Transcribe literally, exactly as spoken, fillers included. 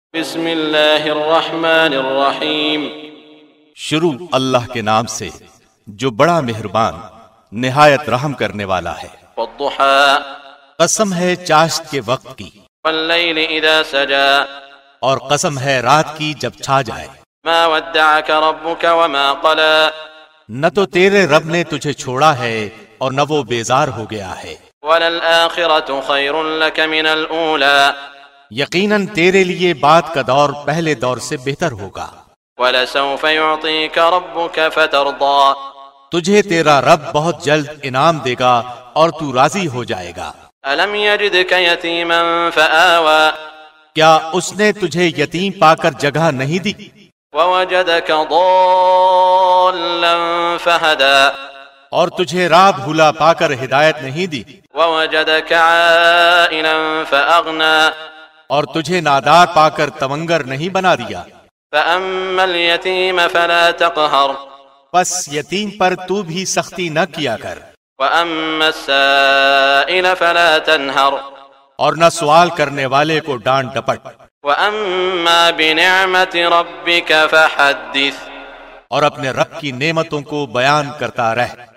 بسم اللہ الرحمن الرحیم۔ شروع اللہ کے نام سے جو بڑا مہربان نہایت رحم کرنے والا ہے۔ والضحى، قسم ہے چاشت کے وقت کی، واللیل اذا سجا، اور قسم ہے رات کی جب چھا جائے۔ ما ودعك ربك وما قلى، نہ تو تیرے رب نے تجھے چھوڑا ہے اور نہ وہ بیزار ہو گیا ہے۔ وللآخرة خیر لك من الأولى، یقیناً تیرے لیے بعد کا دور پہلے دور سے بہتر ہوگا۔ ولسوف يعطيك ربك فترضى، تجھے تیرا رب بہت جلد انعام دے گا اور تو راضی ہو جائے گا۔ ألم يجدك يتيما فآوى، کیا اس نے تجھے یتیم پا کر جگہ نہیں دی؟ ووجدك ضالا فهدى، اور تجھے راہ بھولا پا کر ہدایت نہیں دی؟ ووجدك عائلا فأغنى، اور تجھے نادار پا کر تونگر نہیں بنا دیا؟ فأما اليتيم فلا تقهر، پس یتیم پر تو بھی سختی نہ کیا کر، وأما السائل فلا تنهر، اور نہ سوال کرنے والے کو ڈانٹ ڈپٹ، وأما بنعمة ربك فحدث، اور اپنے رب کی نعمتوں کو بیان کرتا رہ۔